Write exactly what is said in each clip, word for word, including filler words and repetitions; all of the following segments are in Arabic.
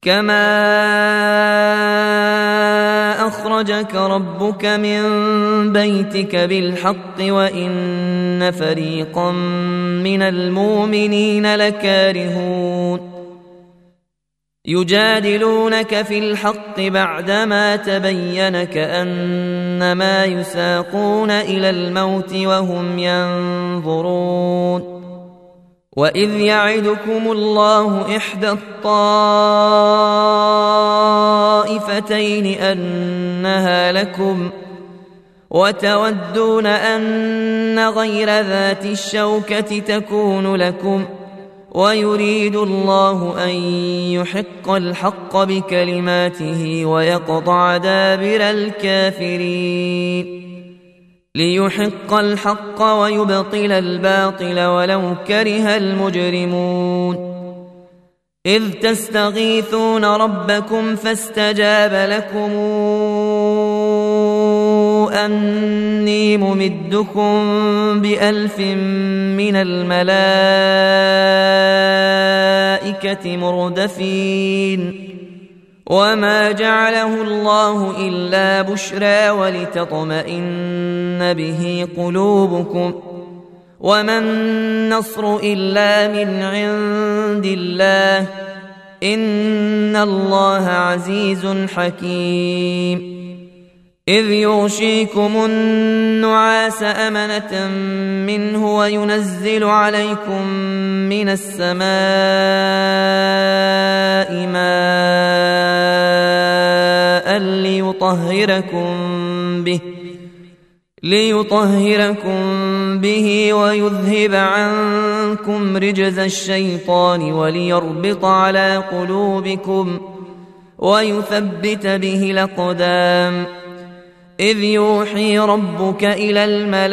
كما أخرجك ربك من بيتك بالحق وإن فريقا من المؤمنين لكارهون يجادلونك في الحق بعدما تبين كأنما يساقون إلى الموت وهم ينظرون وإذ يعدكم الله إحدى الطائفتين أنها لكم وتودون أن غير ذات الشوكة تكون لكم ويريد الله أن يحق الحق بكلماته ويقطع دابر الكافرين ليحق الحق ويبطل الباطل ولو كره المجرمون إذ تستغيثون ربكم فاستجاب لكم أني ممدكم بألف من الملائكة مردفين وما جعله الله إلا بشرى ولتطمئن به قلوبكم وما النصر إلا من عند الله إن الله عزيز حكيم إذ يغشيكم النعاس أمنة منه وينزل عليكم من السماء ماء ليطهركم به ليطهركم به ويذهب عنكم رجز الشيطان وليربط على قلوبكم ويثبت به الأقدام إذ يوحي ربك إلى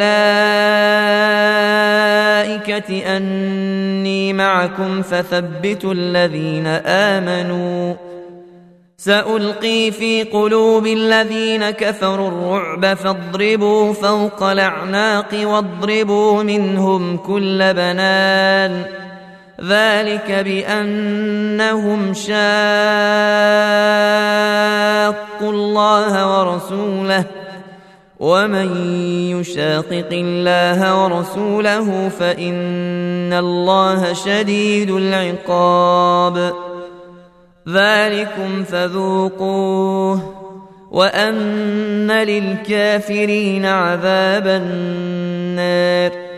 الملائكة أني معكم فثبتوا الذين آمنوا سألقي في قلوب الذين كفروا الرعب فاضربوا فوق الأعناق واضربوا منهم كل بنان ذلك بأنهم شاقوا الله ورسوله ومن يشاقق الله ورسوله فإن الله شديد العقاب ذلكم فذوقوه وأن للكافرين عذاب النار